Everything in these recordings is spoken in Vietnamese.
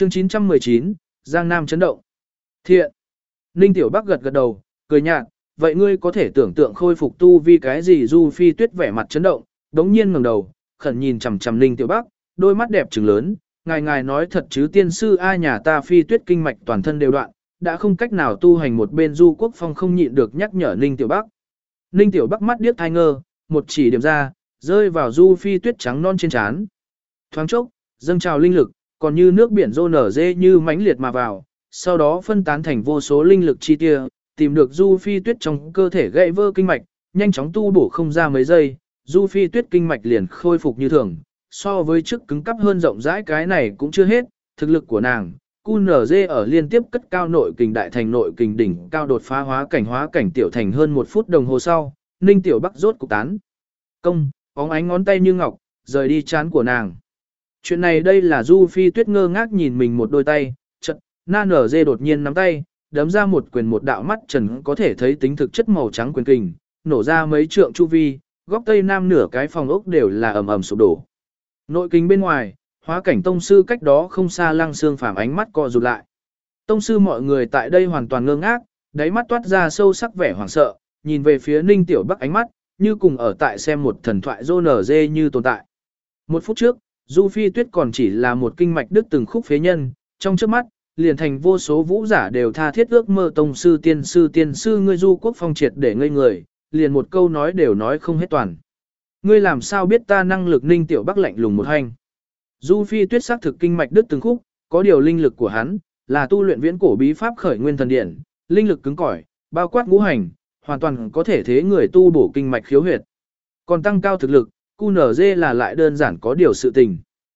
Chương 919, Giang Nam chấn động. Thiện. Ninh Tiểu Bắc gật gật đầu, cười nhạt, vậy ngươi có thể tưởng tượng khôi phục tu vi cái gì? Du Phi Tuyết vẻ mặt chấn động, đống nhiên ngẩng đầu, khẩn nhìn chằm chằm Ninh Tiểu Bắc, đôi mắt đẹp trừng lớn, ngài nói thật chứ tiên sư a, nhà ta Phi Tuyết kinh mạch toàn thân đều đoạn, đã không cách nào tu hành. Một bên Du Quốc Phong không nhịn được nhắc nhở Ninh Tiểu Bắc. Ninh Tiểu Bắc mắt điếc thai ngơ, một chỉ điểm ra, rơi vào Du Phi Tuyết trắng non trên trán. Thoáng chốc, dâng trào linh lực, còn như nước biển rô nở dê như mãnh liệt mà vào, sau đó phân tán thành vô số linh lực chi tia, tìm được Du Phi Tuyết trong cơ thể gãy vỡ kinh mạch, nhanh chóng tu bổ không ra mấy giây, Du Phi Tuyết kinh mạch liền khôi phục như thường, so với trước cứng cắp hơn rộng rãi. Cái này cũng chưa hết, thực lực của nàng, QNZ ở liên tiếp cất cao nội kình đại thành nội kình đỉnh cao đột phá hóa cảnh tiểu thành hơn 1 phút đồng hồ sau, Ninh Tiểu Bắc rốt cục tán công, bóng ánh ngón tay như ngọc, rời đi trán của nàng. Chuyện này đây là Du Phi Tuyết ngơ ngác nhìn mình một đôi tay, chợt, NNZ đột nhiên nắm tay, đấm ra một quyền, một đạo mắt trần có thể thấy tính thực chất màu trắng quyền kình, nổ ra mấy trượng chu vi, góc tây nam nửa cái phòng ốc đều là ầm ầm sụp đổ. Nội kình bên ngoài, hóa cảnh tông sư cách đó không xa Lăng Xương Phàm ánh mắt co rụt lại. Tông sư mọi người tại đây hoàn toàn ngơ ngác, đáy mắt toát ra sâu sắc vẻ hoảng sợ, nhìn về phía Ninh Tiểu Bắc ánh mắt, như cùng ở tại xem một thần thoại rô nở dê như tồn tại. 1 phút trước, Du Phi Tuyết còn chỉ là một kinh mạch đứt từng khúc phế nhân, trong trước mắt, liền thành vô số vũ giả đều tha thiết ước mơ tông sư tiên sư ngươi. Du Quốc Phong triệt để ngây người, liền một câu nói đều nói không hết toàn. Ngươi làm sao biết ta năng lực? Ninh Tiểu Bắc lạnh lùng một hành. Du Phi Tuyết xác thực kinh mạch đứt từng khúc, có điều linh lực của hắn là tu luyện viễn cổ bí pháp Khởi Nguyên Thần Điển, linh lực cứng cỏi, bao quát ngũ hành, hoàn toàn có thể thế người tu bổ kinh mạch khiếu huyệt. Còn tăng cao thực lực, QNZ là lại đơn giản có điều sự tình.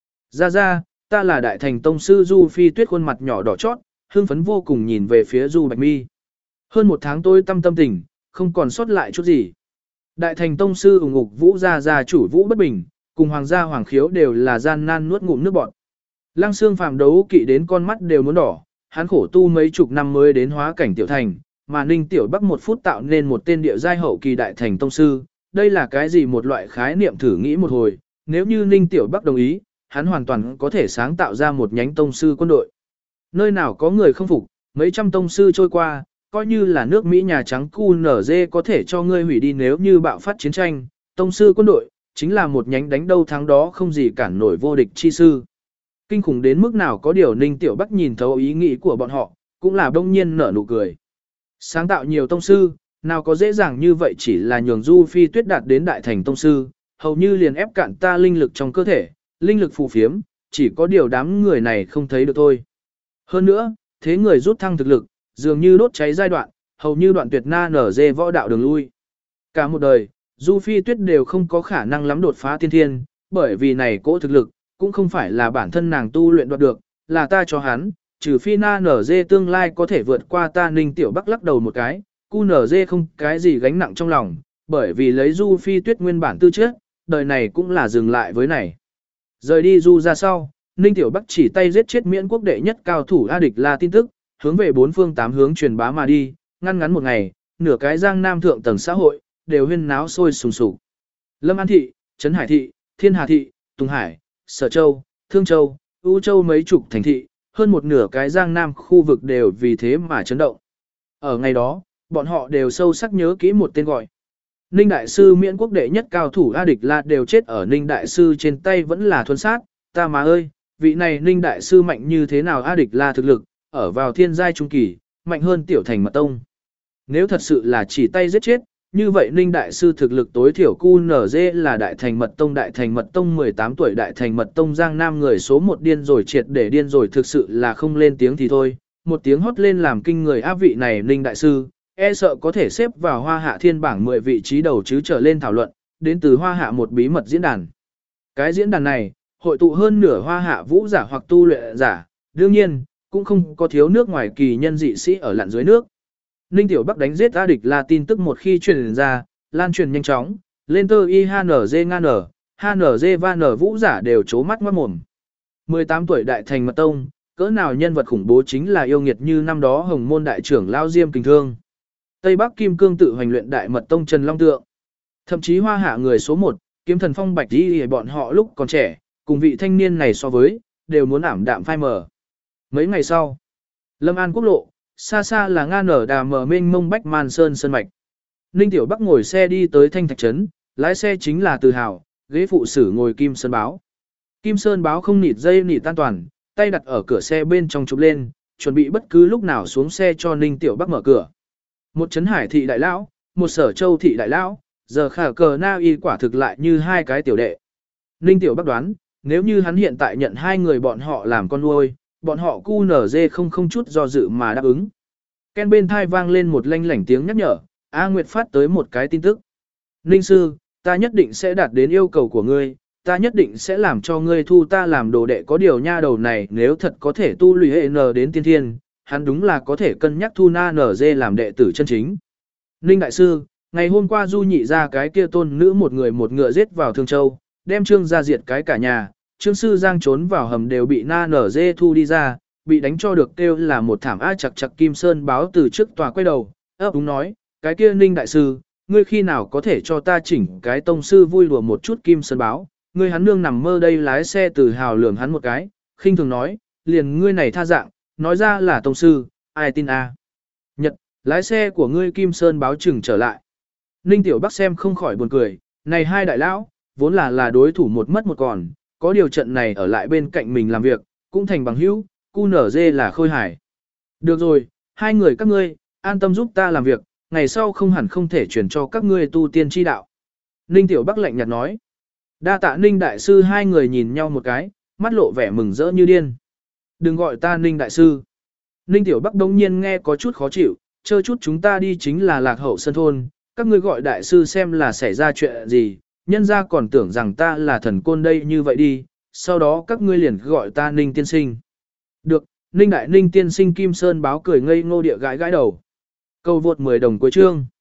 Ra, ta là đại thành tông sư. Du Phi Tuyết khuôn mặt nhỏ đỏ chót, hưng phấn vô cùng nhìn về phía Du Bạch Mi. Hơn 1 tháng tôi tâm tình, không còn sót lại chút gì. Đại thành tông sư ủng ngục Vũ gia chủ Vũ Bất Bình, cùng hoàng gia Hoàng Khiếu đều là gian nan nuốt ngụm nước bọt. Lăng Xương Phàm đấu kỵ đến con mắt đều muốn đỏ, hắn khổ tu mấy chục năm mới đến hóa cảnh tiểu thành, mà Ninh Tiểu Bắc 1 phút tạo nên một tên địa giai hậu kỳ đại thành tông sư, đây là cái gì? Một loại khái niệm, thử nghĩ một hồi, nếu như Ninh Tiểu Bắc đồng ý, hắn hoàn toàn có thể sáng tạo ra một nhánh tông sư quân đội. Nơi nào có người không phục, mấy trăm tông sư trôi qua, coi như là nước Mỹ Nhà Trắng QNZ có thể cho ngươi hủy đi. Nếu như bạo phát chiến tranh, tông sư quân đội chính là một nhánh đánh đâu thắng đó không gì cản nổi vô địch chi sư. Kinh khủng đến mức nào? Có điều Ninh Tiểu Bắc nhìn thấu ý nghĩ của bọn họ, cũng là đông nhiên nở nụ cười. Sáng tạo nhiều tông sư, nào có dễ dàng như vậy, chỉ là nhường Du Phi Tuyết đạt đến đại thành tông sư, hầu như liền ép cạn ta linh lực trong cơ thể, linh lực phù phiếm, chỉ có điều đám người này không thấy được thôi. Hơn nữa, thế người rút thăng thực lực, dường như đốt cháy giai đoạn, hầu như đoạn tuyệt NNZ võ đạo đường lui. Cả một đời, Du Phi Tuyết đều không có khả năng lắm đột phá tiên thiên, bởi vì này cỗ thực lực, cũng không phải là bản thân nàng tu luyện đoạt được, là ta cho hắn, trừ phi NNZ tương lai có thể vượt qua ta. Ninh Tiểu Bắc lắc đầu một cái, QNZ không cái gì gánh nặng trong lòng, bởi vì lấy Du Phi Tuyết nguyên bản tư chất, đời này cũng là dừng lại với này. Rời đi Du ra sau, Ninh Tiểu Bắc chỉ tay giết chết Miễn quốc đệ nhất cao thủ A Địch La tin tức, hướng về 4 phương 8 hướng truyền bá mà đi, ngăn một ngày, nửa cái Giang Nam thượng tầng xã hội đều huyên náo sôi sùng sục. Lâm An thị, Trấn Hải thị, Thiên Hà thị, Tùng Hải, Sở Châu, Thương Châu, U Châu mấy chục thành thị, hơn một nửa cái Giang Nam khu vực đều vì thế mà chấn động. Ở ngày đó, bọn họ đều sâu sắc nhớ kỹ một tên gọi. Ninh Đại Sư Miễn quốc đệ nhất cao thủ A Địch La đều chết ở Ninh Đại Sư trên tay, vẫn là thuần sát. Ta má ơi, vị này Ninh Đại Sư mạnh như thế nào? A Địch La thực lực, ở vào thiên giai trung kỳ, mạnh hơn tiểu thành mật tông. Nếu thật sự là chỉ tay giết chết, như vậy Ninh Đại Sư thực lực tối thiểu QNZ là đại thành mật tông 18 tuổi đại thành mật tông Giang Nam người số 1 điên rồi, triệt để điên rồi, thực sự là không lên tiếng thì thôi. Một tiếng hót lên làm kinh người. Áp vị này Ninh Đại Sư, e sợ có thể xếp vào Hoa Hạ thiên bảng 10 vị trí đầu chứ trở lên thảo luận, đến từ Hoa Hạ một bí mật diễn đàn. Cái diễn đàn này, hội tụ hơn nửa Hoa Hạ vũ giả hoặc tu luyện giả, đương nhiên, cũng không có thiếu nước ngoài kỳ nhân dị sĩ ở lặn dưới nước. Ninh Tiểu Bắc đánh giết A Địch La tin tức một khi truyền ra, lan truyền nhanh chóng, lên tơ IHNZ ngan HNZ và N vũ giả đều trố mắt ngoát mồm. 18 tuổi đại thành mật tông, cỡ nào nhân vật khủng bố, chính là yêu nghiệt như năm đó Hồng Môn đại trưởng Lao Diêm Kình Thương, Tây Bắc Kim Cương tự hoành luyện đại mật tông Trần Long Tượng. Thậm chí Hoa Hạ người số 1, Kiếm Thần Phong Bạch Y, bọn họ lúc còn trẻ, cùng vị thanh niên này so với, đều muốn ảm đạm phai mờ. Mấy ngày sau, Lâm An quốc lộ, xa xa là Nga nở đà mờ mênh mông bách man sơn sơn mạch. Ninh Tiểu Bắc ngồi xe đi tới Thanh Thạch Trấn, lái xe chính là Từ Hào, ghế phụ sử ngồi Kim Sơn Báo. Kim Sơn Báo không nịt dây nịt tan toàn, tay đặt ở cửa xe bên trong chụp lên, chuẩn bị bất cứ lúc nào xuống xe cho Ninh Tiểu Bắc mở cửa. Một Trấn Hải thị đại lão, một Sở Châu thị đại lão, giờ khả cờ na y quả thực lại như hai cái tiểu đệ. Ninh Tiểu Bắc đoán, nếu như hắn hiện tại nhận hai người bọn họ làm con nuôi, bọn họ QNZ không chút do dự mà đáp ứng. Ken bên thai vang lên một lanh lảnh tiếng nhắc nhở, A Nguyệt phát tới một cái tin tức. Ninh sư, ta nhất định sẽ đạt đến yêu cầu của ngươi, ta nhất định sẽ làm cho ngươi thu ta làm đồ đệ, có điều nha đầu này nếu thật có thể tu lùi hệ N đến tiên thiên, hắn đúng là có thể cân nhắc thu na NG làm đệ tử chân chính. Ninh đại sư, ngày hôm qua Du nhị ra cái kia tôn nữ một người một ngựa giết vào Thương Châu, đem Trương ra diệt cái cả nhà, Trương sư Giang trốn vào hầm đều bị na NG thu đi ra, bị đánh cho được kêu là một thảm á. Chặt chặt Kim Sơn Báo từ trước tòa quay đầu, ấp úng nói, cái kia Ninh đại sư, ngươi khi nào có thể cho ta chỉnh cái tông sư vui đùa một chút. Kim Sơn Báo, ngươi hắn nương nằm mơ đây. Lái xe Từ Hào lườm hắn một cái, khinh thường nói, liền ngươi này tha dạng, nói ra là tông sư, ai tin a? Nhật, lái xe của ngươi. Kim Sơn Báo chừng trở lại. Ninh Tiểu Bắc xem không khỏi buồn cười, này hai đại lão, vốn là đối thủ một mất một còn, có điều trận này ở lại bên cạnh mình làm việc, cũng thành bằng hữu, QNZ là khôi hài. Được rồi, hai người các ngươi, an tâm giúp ta làm việc, ngày sau không hẳn không thể chuyển cho các ngươi tu tiên chi đạo. Ninh Tiểu Bắc lạnh nhạt nói. Đa tạ Ninh đại sư. Hai người nhìn nhau một cái, mắt lộ vẻ mừng rỡ như điên. Đừng gọi ta Ninh đại sư. Ninh Tiểu Bắc đông nhiên nghe có chút khó chịu, chờ chút chúng ta đi chính là Lạc Hậu Sơn Thôn, các ngươi gọi đại sư xem là xảy ra chuyện gì, nhân ra còn tưởng rằng ta là thần côn đây. Như vậy đi, sau đó các ngươi liền gọi ta Ninh tiên sinh. Được, Ninh đại Ninh tiên sinh. Kim Sơn Báo cười ngây ngô địa gãi gãi đầu. Câu vượt 10 đồng cuối chương.